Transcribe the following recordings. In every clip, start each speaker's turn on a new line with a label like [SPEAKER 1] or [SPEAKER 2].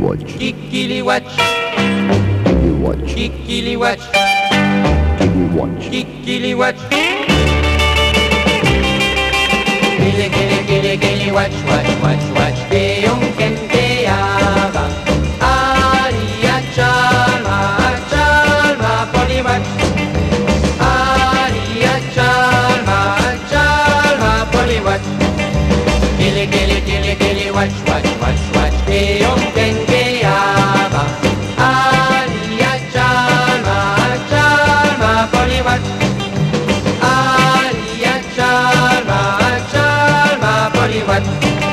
[SPEAKER 1] watch,
[SPEAKER 2] Kikili watch,
[SPEAKER 1] Kili watch,
[SPEAKER 2] kikili watch,
[SPEAKER 1] Kili watch,
[SPEAKER 2] kikili watch. Kili watch, watch, watch, watch. Keong kente aba. Aria chalma, poli watch. Aria chalma, poli watch. Kili watch, watch, watch, watch. Keong kente aba. Aria chalma, poli watch. Aria chalma, poli watch.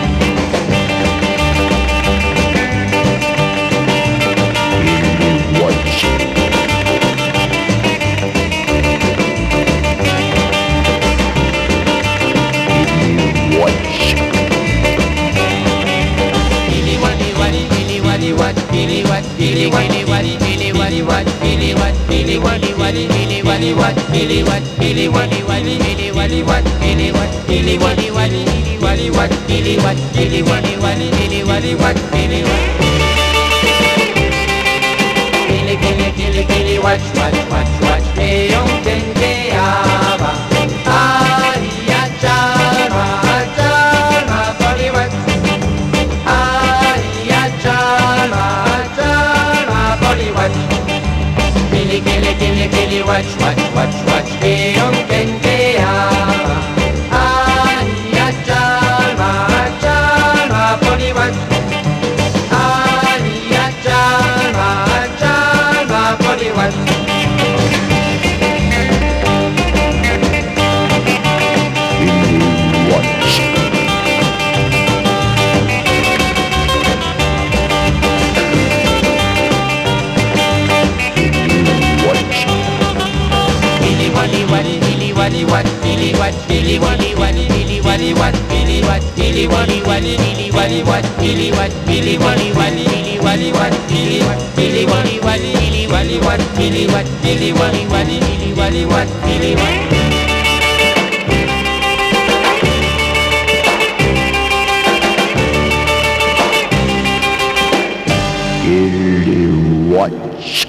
[SPEAKER 1] Kili watch, Kili watch,
[SPEAKER 2] Kili wadi wadi, kili wadi, kili wadi wadi, kili wadi wadi, kili wadi, kili wadi wadi, kili wadi wadi, kili wadi, kili wadi wadi, kili wadi wadi, kili wadi, kili wadi wadi, kili wadi wadi, kili wadi, kili wadi wadi, kili wadi wadi, kili wadi. Kili watch, watch, watch, watch. Keong kente aba. Aria chalma, poli watch. Aria chalma, poli watch. Kili watch, watch, watch, watch. Keong kente aba. Aria chalma, poli watch. Aria chalma, poli watch.
[SPEAKER 1] Kili watch, Kili watch,
[SPEAKER 2] Kili wadi wadi, kili wadi wadi, kili wadi, kili wadi wadi, kili wadi wadi, kili wadi, kili wadi wadi, kili wadi wadi, kili wadi, kili wadi wadi, kili wadi wadi, kili wadi, kili wadi wadi, kili wadi wadi, kili wadi, kili wadi wadi, kili wadi wadi, kili wadi.
[SPEAKER 1] Kili watch.